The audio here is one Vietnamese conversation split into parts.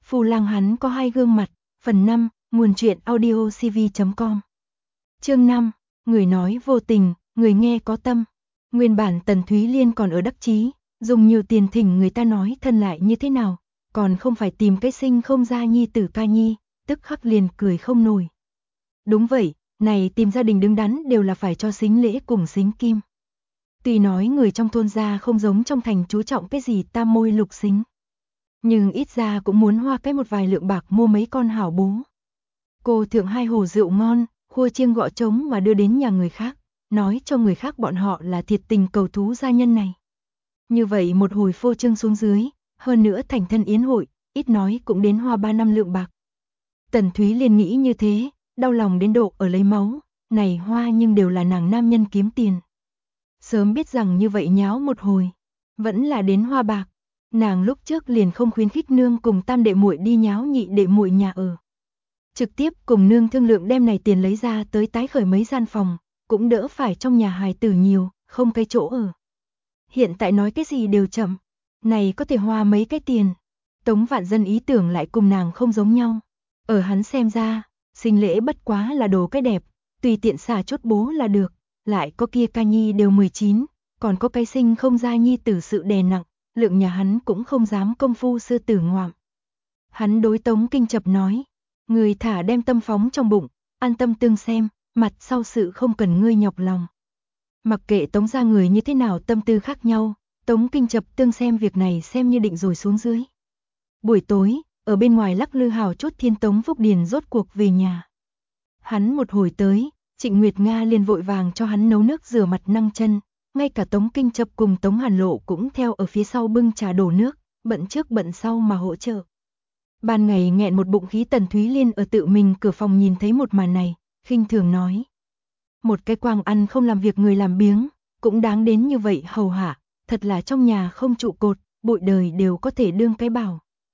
Phù lang hắn có hai gương mặt. Phần 5, nguồn truyện audiocv.com. Chương 5, người nói vô tình, người nghe có tâm. Nguyên bản Tần Thúy Liên còn ở đắc chí, dùng nhiều tiền thỉnh người ta nói thân lại như thế nào, còn không phải tìm cái sinh không ra nhi tử ca nhi, tức khắc liền cười không nổi. Đúng vậy, này tìm gia đình đứng đắn đều là phải cho sính lễ cùng sính kim. Tuy nói người trong thôn gia không giống trong thành chú trọng cái gì tam môi lục sính, nhưng ít ra cũng muốn hoa cái một vài lượng bạc mua mấy con hảo bố. Cô thượng hai hồ rượu ngon, khua chiêng gõ trống mà đưa đến nhà người khác, nói cho người khác bọn họ là thiệt tình cầu thú gia nhân này. Như vậy một hồi phô trương xuống dưới, hơn nữa thành thân yến hội, ít nói cũng đến hoa 3 năm lượng bạc. Tần Thúy Liên nghĩ như thế, đau lòng đến độ ở lấy máu, này hoa nhưng đều là nàng nam nhân kiếm tiền. Sớm biết rằng như vậy nháo một hồi, vẫn là đến hoa bạc. Nàng lúc trước liền không khuyến khích nương cùng tam đệ muội đi nháo nhị đệ muội nhà ở. Trực tiếp cùng nương thương lượng đem này tiền lấy ra tới tái khởi mấy gian phòng, cũng đỡ phải trong nhà hài tử nhiều, không cái chỗ ở. Hiện tại nói cái gì đều chậm, này có thể hoa mấy cái tiền. Tống Vạn Dân ý tưởng lại cùng nàng không giống nhau. Ở hắn xem ra, sinh lễ bất quá là đồ cái đẹp, tùy tiện xả chốt bố là được, lại có kia ca nhi đều 19, còn có cái sinh không ra nhi tử sự đè nặng, lượng nhà hắn cũng không dám công phu sư tử ngoạm. Hắn đối Tống Kinh Chập nói, người thả đem tâm phóng trong bụng, an tâm tương xem, mặt sau sự không cần ngươi nhọc lòng. Mặc kệ Tống gia người như thế nào tâm tư khác nhau, Tống Kinh Chập tương xem việc này xem như định rồi xuống dưới. Buổi tối, ở bên ngoài lắc lư hào chút thiên Tống Phúc Điền rốt cuộc về nhà. Hắn một hồi tới, Trịnh Nguyệt Nga liền vội vàng cho hắn nấu nước rửa mặt năng chân, ngay cả Tống Kinh Chập cùng Tống Hàn Lộ cũng theo ở phía sau bưng trà đổ nước, bận trước bận sau mà hỗ trợ. Ban ngày nghẹn một bụng khí Tần Thúy Liên ở tự mình cửa phòng nhìn thấy một màn này, khinh thường nói. Một cái quang ăn không làm việc người làm biếng, cũng đáng đến như vậy hầu hạ, thật là trong nhà không trụ cột, bụi đời đều có thể đương cái bảo.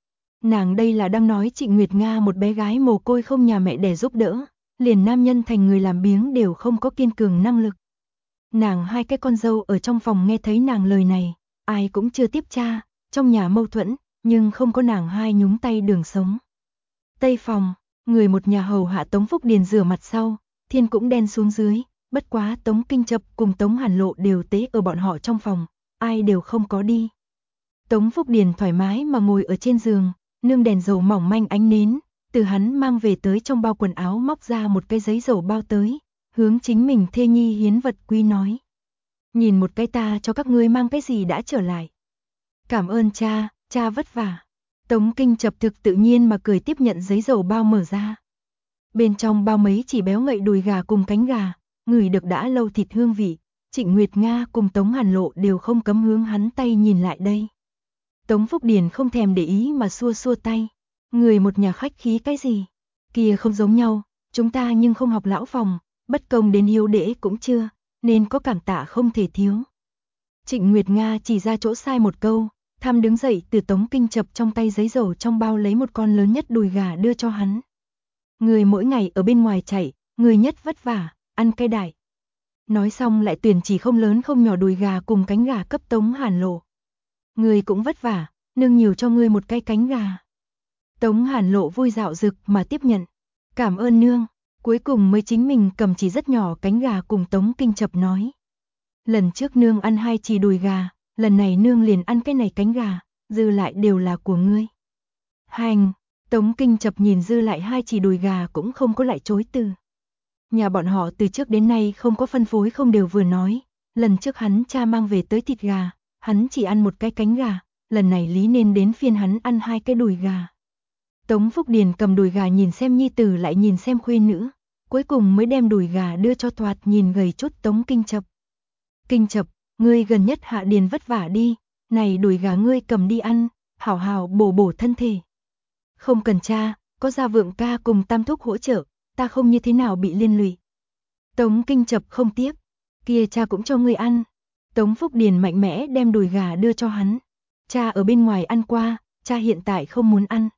Nàng đây là đang nói Trịnh Nguyệt Nga một bé gái mồ côi không nhà mẹ đẻ giúp đỡ, liền nam nhân thành người làm biếng đều không có kiên cường năng lực. Nàng hai cái con dâu ở trong phòng nghe thấy nàng lời này, ai cũng chưa tiếp tra, trong nhà mâu thuẫn, nhưng không có nàng hai nhúng tay đường sống. Tây phòng, người một nhà hầu hạ Tống Phúc Điền rửa mặt sau, thiên cũng đen xuống dưới, bất quá Tống Kinh Chập cùng Tống Hàn Lộ đều tế ở bọn họ trong phòng, ai đều không có đi. Tống Phúc Điền thoải mái mà ngồi ở trên giường, nương đèn dầu mỏng manh ánh nến, từ hắn mang về tới trong bao quần áo móc ra một cái giấy dầu bao tới, hướng chính mình thê nhi hiến vật quý nói. Nhìn một cái ta cho các ngươi mang cái gì đã trở lại. Cảm ơn cha, cha vất vả. Tống Kinh Chập thực tự nhiên mà cười tiếp nhận giấy dầu bao mở ra. Bên trong bao mấy chỉ béo ngậy đùi gà cùng cánh gà, ngửi được đã lâu thịt hương vị, Trịnh Nguyệt Nga cùng Tống Hàn Lộ đều không cấm hướng hắn tay nhìn lại đây. Tống Phúc Điền không thèm để ý mà xua xua tay. Người một nhà khách khí cái gì? Kia không giống nhau, chúng ta nhưng không học lão phòng, bất công đến hiếu đễ cũng chưa, nên có cảm tạ không thể thiếu. Trịnh Nguyệt Nga chỉ ra chỗ sai một câu, tham đứng dậy từ Tống Kinh Chập trong tay giấy dầu trong bao lấy một con lớn nhất đùi gà đưa cho hắn. Người mỗi ngày ở bên ngoài chạy, người nhất vất vả, ăn cái đại. Nói xong lại tuyển chỉ không lớn không nhỏ đùi gà cùng cánh gà cấp Tống Hàn Lộ. Người cũng vất vả, nương nhiều cho ngươi một cái cánh gà. Tống Hàn Lộ vui dạo dực mà tiếp nhận. Cảm ơn nương, cuối cùng mới chính mình cầm chỉ rất nhỏ cánh gà cùng Tống Kinh Chập nói. Lần trước nương ăn 2 chỉ đùi gà, lần này nương liền ăn cái này cánh gà, dư lại đều là của ngươi. Hành, Tống Kinh Chập nhìn dư lại 2 chỉ đùi gà cũng không có lại chối từ. Nhà bọn họ từ trước đến nay không có phân phối không đều vừa nói, lần trước hắn cha mang về tới thịt gà, hắn chỉ ăn một cái cánh gà, lần này lý nên đến phiên hắn ăn 2 cái đùi gà. Tống Phúc Điền cầm đùi gà nhìn xem nhi tử lại nhìn xem khuê nữ, cuối cùng mới đem đùi gà đưa cho thoạt nhìn gầy chút Tống Kinh Chập. Kinh Chập, ngươi gần nhất hạ điền vất vả đi, này đùi gà ngươi cầm đi ăn, hảo hảo bổ bổ thân thể. Không cần cha, có Gia Vượng ca cùng Tam Thúc hỗ trợ, ta không như thế nào bị liên lụy. Tống Kinh Chập không tiếc, kia cha cũng cho ngươi ăn. Tống Phúc Điền mạnh mẽ đem đùi gà đưa cho hắn. Cha ở bên ngoài ăn qua, cha hiện tại không muốn ăn.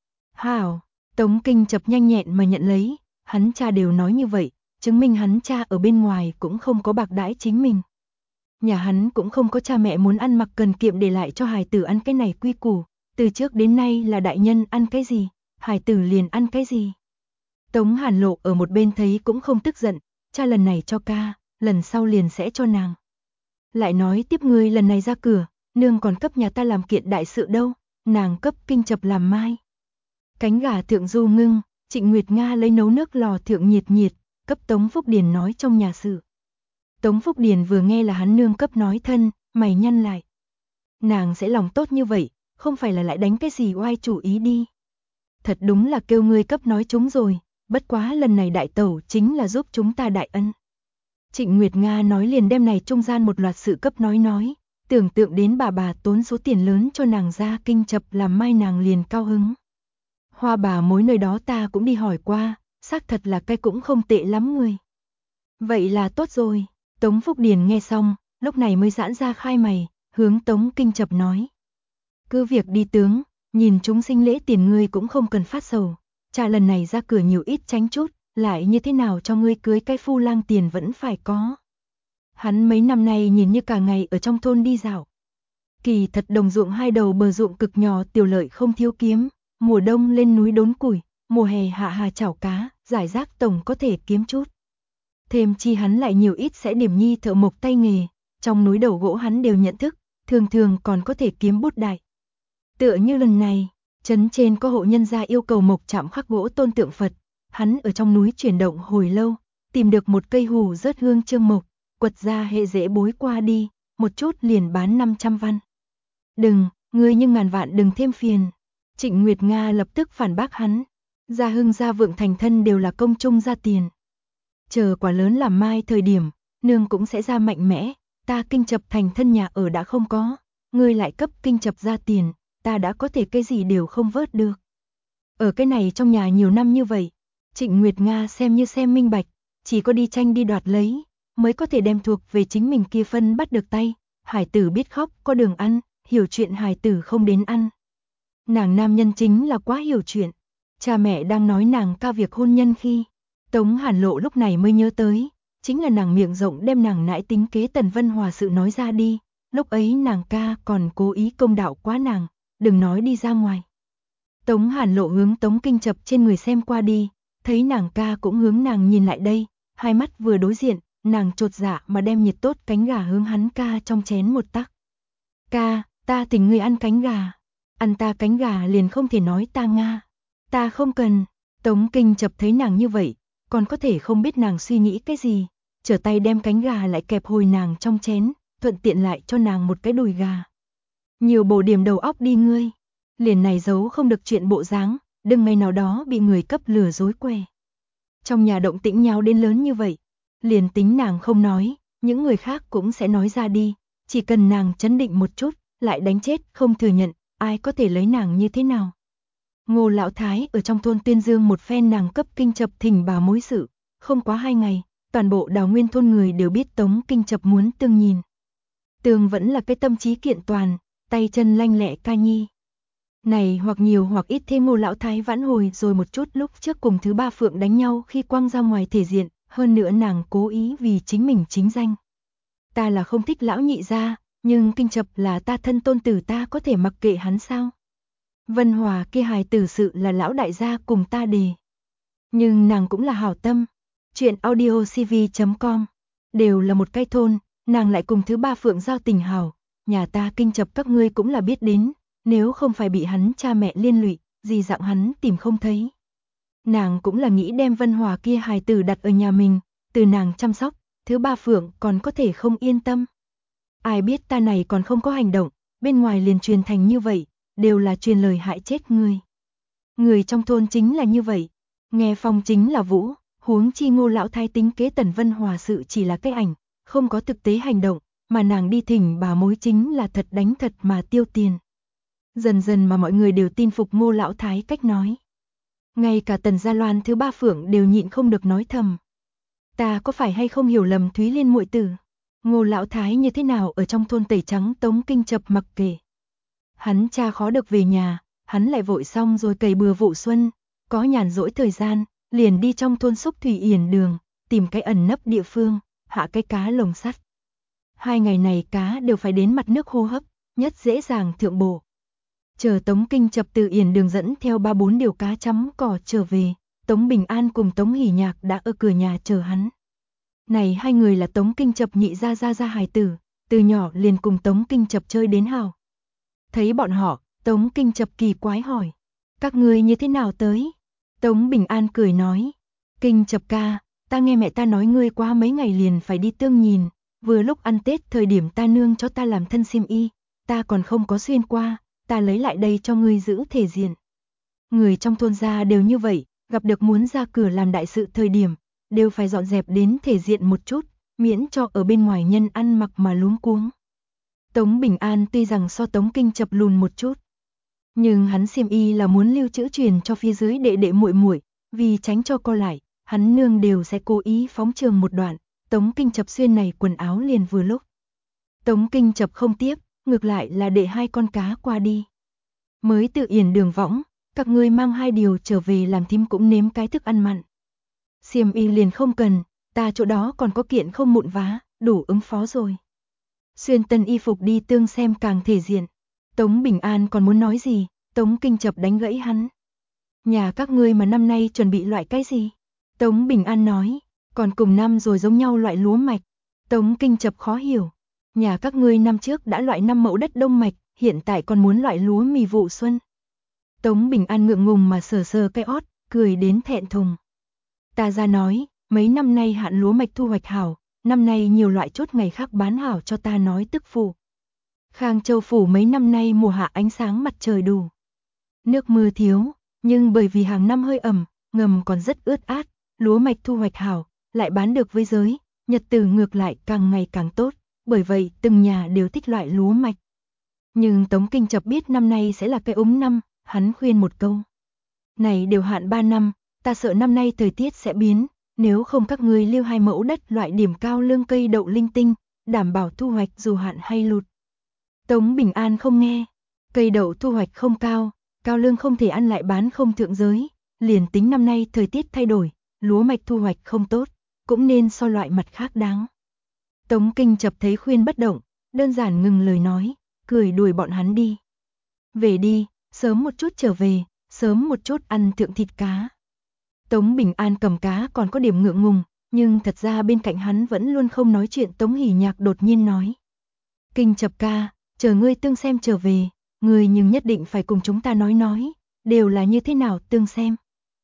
Hảo, Tống Kinh Chập nhanh nhẹn mà nhận lấy, hắn cha đều nói như vậy, chứng minh hắn cha ở bên ngoài cũng không có bạc đãi chính mình. Nhà hắn cũng không có cha mẹ muốn ăn mặc cần kiệm để lại cho hài tử ăn cái này quy củ, từ trước đến nay là đại nhân ăn cái gì, hài tử liền ăn cái gì. Tống Hàn Lộ ở một bên thấy cũng không tức giận, cha lần này cho ca, lần sau liền sẽ cho nàng. Lại nói tiếp ngươi lần này ra cửa, nương còn cấp nhà ta làm kiện đại sự đâu, nàng cấp kinh chập làm mai. Cánh gà thượng du ngưng, Trịnh Nguyệt Nga lấy nấu nước lò thượng nhiệt nhiệt, cấp Tống Phúc Điền nói trong nhà sự. Tống Phúc Điền vừa nghe là hắn nương cấp nói thân, mày nhăn lại. Nàng sẽ lòng tốt như vậy, không phải là lại đánh cái gì oai chủ ý đi. Thật đúng là kêu ngươi cấp nói chúng rồi, bất quá lần này đại tẩu chính là giúp chúng ta đại ân. Trịnh Nguyệt Nga nói liền đem này trung gian một loạt sự cấp nói, tưởng tượng đến bà tốn số tiền lớn cho nàng ra kinh chập làm mai nàng liền cao hứng. Hoa bà mối nơi đó ta cũng đi hỏi qua, xác thật là cái cũng không tệ lắm người. Vậy là tốt rồi, Tống Phúc Điền nghe xong, lúc này mới giãn ra khai mày, hướng Tống Kinh Chập nói. Cứ việc đi tướng, nhìn chúng sinh lễ tiền ngươi cũng không cần phát sầu, cha lần này ra cửa nhiều ít tránh chút, lại như thế nào cho ngươi cưới cái phu lang tiền vẫn phải có. Hắn mấy năm nay nhìn như cả ngày ở trong thôn đi dạo. Kỳ thật đồng ruộng hai đầu bờ ruộng cực nhỏ tiểu lợi không thiếu kiếm, mùa đông lên núi đốn củi, mùa hè hạ hà chảo cá, giải rác tổng có thể kiếm chút. Thêm chi hắn lại nhiều ít sẽ điểm nhi thợ mộc tay nghề, trong núi đầu gỗ hắn đều nhận thức, thường thường còn có thể kiếm bút đại. Tựa như lần này, trấn trên có hộ nhân gia yêu cầu mộc chạm khắc gỗ tôn tượng Phật, hắn ở trong núi chuyển động hồi lâu, tìm được một cây hù rớt hương chương mộc, quật ra hệ dễ bối qua đi, một chút liền bán 500 văn. Đừng, ngươi nhưng ngàn vạn đừng thêm phiền. Trịnh Nguyệt Nga lập tức phản bác hắn, gia hưng gia vượng thành thân đều là công chung ra tiền. Chờ quả lớn làm mai thời điểm, nương cũng sẽ ra mạnh mẽ, ta kinh chập thành thân nhà ở đã không có, ngươi lại cấp kinh chập ra tiền, ta đã có thể cái gì đều không vớt được. Ở cái này trong nhà nhiều năm như vậy, Trịnh Nguyệt Nga xem như xem minh bạch, chỉ có đi tranh đi đoạt lấy, mới có thể đem thuộc về chính mình kia phân bắt được tay, hải tử biết khóc có đường ăn, hiểu chuyện hải tử không đến ăn. Nàng nam nhân chính là quá hiểu chuyện, cha mẹ đang nói nàng ca việc hôn nhân khi, Tống Hàn Lộ lúc này mới nhớ tới, chính là nàng miệng rộng đem nàng nãi tính kế Tần Vân Hòa sự nói ra đi, lúc ấy nàng ca còn cố ý công đạo quá nàng, đừng nói đi ra ngoài. Tống Hàn Lộ hướng Tống Kinh Chập trên người xem qua đi, thấy nàng ca cũng hướng nàng nhìn lại đây, hai mắt vừa đối diện, nàng chột dạ mà đem nhiệt tốt cánh gà hướng hắn ca trong chén một tắc. Ca, ta thỉnh ngươi ăn cánh gà, ăn ta cánh gà liền không thể nói ta Nga, ta không cần. Tống Kinh Chập thấy nàng như vậy, còn có thể không biết nàng suy nghĩ cái gì, trở tay đem cánh gà lại kẹp hồi nàng trong chén, thuận tiện lại cho nàng một cái đùi gà. Nhiều bổ điểm đầu óc đi ngươi, liền này giấu không được chuyện bộ dáng, đừng ngày nào đó bị người cấp lừa dối què. Trong nhà động tĩnh nháo đến lớn như vậy, liền tính nàng không nói, những người khác cũng sẽ nói ra đi, chỉ cần nàng chấn định một chút, lại đánh chết không thừa nhận, ai có thể lấy nàng như thế nào. Ngô Lão Thái ở trong thôn tuyên dương một phen nàng cấp kinh chập thỉnh bà mối sự, không quá 2 ngày, toàn bộ Đào Nguyên thôn người đều biết Tống Kinh Chập muốn tương nhìn. Tương vẫn là cái tâm trí kiện toàn, tay chân lanh lẹ ca nhi. Này hoặc nhiều hoặc ít thêm Ngô Lão Thái vãn hồi rồi một chút lúc trước cùng thứ ba Phượng đánh nhau khi quăng ra ngoài thể diện, hơn nữa nàng cố ý vì chính mình chính danh. Ta là không thích lão nhị gia, nhưng Kinh Chập là ta thân tôn tử, ta có thể mặc kệ hắn sao? Vân Hòa kia hài tử sự là lão đại gia cùng ta đề. Nhưng nàng cũng là hảo tâm. Chuyện audiocv.com đều là một cái thôn, nàng lại cùng thứ ba Phượng giao tình hảo, nhà ta Kinh Chập các ngươi cũng là biết đến, nếu không phải bị hắn cha mẹ liên lụy, gì dạng hắn tìm không thấy. Nàng cũng là nghĩ đem Vân Hòa kia hài tử đặt ở nhà mình, từ nàng chăm sóc, thứ ba Phượng còn có thể không yên tâm. Ai biết ta này còn không có hành động, bên ngoài liền truyền thành như vậy, đều là truyền lời hại chết người. Người trong thôn chính là như vậy, nghe phong chính là vũ, huống chi Ngô Lão Thái tính kế Tần Vân Hòa sự chỉ là cái ảnh, không có thực tế hành động, mà nàng đi thỉnh bà mối chính là thật đánh thật mà tiêu tiền. Dần dần mà mọi người đều tin phục Ngô Lão Thái cách nói. Ngay cả Tần Gia Loan thứ ba Phượng đều nhịn không được nói thầm. Ta có phải hay không hiểu lầm Thúy Liên muội tử? Ngô Lão Thái như thế nào ở trong thôn tẩy trắng Tống Kinh Chập mặc kệ. Hắn cha khó được về nhà, hắn lại vội xong rồi cày bừa vụ xuân, có nhàn rỗi thời gian, liền đi trong thôn xúc thủy yển đường, tìm cái ẩn nấp địa phương, hạ cái cá lồng sắt. 2 ngày này cá đều phải đến mặt nước hô hấp, nhất dễ dàng thượng bổ. Chờ Tống Kinh Chập từ Yển Đường dẫn theo 3-4 điều cá chấm cỏ trở về, Tống Bình An cùng Tống Hỷ Nhạc đã ở cửa nhà chờ hắn. Này hai người là Tống Kinh Chập nhị gia hài tử, từ nhỏ liền cùng Tống Kinh Chập chơi đến hào. Thấy bọn họ, Tống Kinh Chập kỳ quái hỏi, các ngươi như thế nào tới? Tống Bình An cười nói, Kinh Chập ca, ta nghe mẹ ta nói ngươi qua mấy ngày liền phải đi Tương nhìn, vừa lúc ăn Tết thời điểm ta nương cho ta làm thân xiêm y, ta còn không có xuyên qua, ta lấy lại đây cho ngươi giữ thể diện. Người trong thôn gia đều như vậy, gặp được muốn ra cửa làm đại sự thời điểm, đều phải dọn dẹp đến thể diện một chút, miễn cho ở bên ngoài nhân ăn mặc mà luống cuống. Tống Bình An tuy rằng so Tống Kinh Chập lùn một chút, nhưng hắn xiêm y là muốn lưu trữ truyền cho phía dưới đệ đệ muội muội, vì tránh cho co lại, hắn nương đều sẽ cố ý phóng trường một đoạn, Tống Kinh Chập xuyên này quần áo liền vừa lúc. Tống Kinh Chập không tiếp, ngược lại là để hai con cá qua đi. Mới từ Yển Đường võng, các ngươi mang 2 điều trở về làm thím cũng nếm cái thức ăn mặn. Xiêm y liền không cần, ta chỗ đó còn có kiện không mụn vá, đủ ứng phó rồi. Xuyên tân y phục đi Tương xem càng thể diện. Tống Bình An còn muốn nói gì, Tống Kinh Chập đánh gãy hắn. Nhà các ngươi mà năm nay chuẩn bị loại cái gì? Tống Bình An nói, còn cùng năm rồi giống nhau loại lúa mạch. Tống Kinh Chập khó hiểu, nhà các ngươi năm trước đã loại 5 mẫu đất đông mạch, hiện tại còn muốn loại lúa mì vụ xuân. Tống Bình An ngượng ngùng mà sờ sờ cái ót, cười đến thẹn thùng. Ta ra nói, mấy năm nay hạn lúa mạch thu hoạch hảo, năm nay nhiều loại chốt ngày khác bán hảo cho ta nói tức phụ. Khang Châu phủ mấy năm nay mùa hạ ánh sáng mặt trời đủ. Nước mưa thiếu, nhưng bởi vì hàng năm hơi ẩm, ngầm còn rất ướt át, lúa mạch thu hoạch hảo, lại bán được với giới, nhật tử ngược lại càng ngày càng tốt, bởi vậy từng nhà đều thích loại lúa mạch. Nhưng Tống Kinh Chập biết năm nay sẽ là cái úng năm, hắn khuyên một câu. Này đều hạn 3 năm, ta sợ năm nay thời tiết sẽ biến, nếu không các ngươi lưu 2 mẫu đất loại điểm cao lương cây đậu linh tinh, đảm bảo thu hoạch dù hạn hay lụt. Tống Bình An không nghe, cây đậu thu hoạch không cao, cao lương không thể ăn lại bán không thượng giới, liền tính năm nay thời tiết thay đổi, lúa mạch thu hoạch không tốt, cũng nên so loại mặt khác đáng. Tống Kinh Chập thấy khuyên bất động, đơn giản ngừng lời nói, cười đuổi bọn hắn đi. Về đi, sớm một chút trở về, sớm một chút ăn thượng thịt cá. Tống Bình An cầm cá còn có điểm ngượng ngùng, nhưng thật ra bên cạnh hắn vẫn luôn không nói chuyện. Tống Hỷ Nhạc đột nhiên nói, Kinh Chập ca, chờ ngươi Tương xem trở về, ngươi nhưng nhất định phải cùng chúng ta nói, đều là như thế nào Tương xem.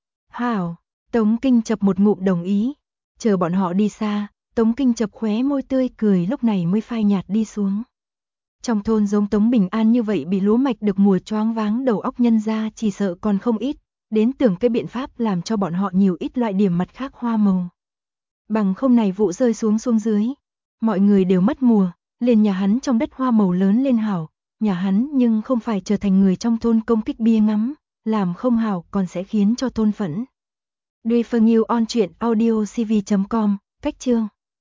Hảo, Tống Kinh Chập một ngụm đồng ý, chờ bọn họ đi xa, Tống Kinh Chập khóe môi tươi cười lúc này mới phai nhạt đi xuống. Trong thôn giống Tống Bình An như vậy bị lúa mạch được mùa choáng váng đầu óc nhân ra chỉ sợ còn không ít, đến tưởng cái biện pháp làm cho bọn họ nhiều ít loại điểm mặt khác hoa màu. Bằng không này vụ rơi xuống dưới, mọi người đều mất mùa, liền nhà hắn trong đất hoa màu lớn lên hảo, nhà hắn nhưng không phải trở thành người trong thôn công kích bia ngắm, làm không hảo còn sẽ khiến cho thôn phẫn. Duy Phương Yêu on truyện audio cv.com, cách chương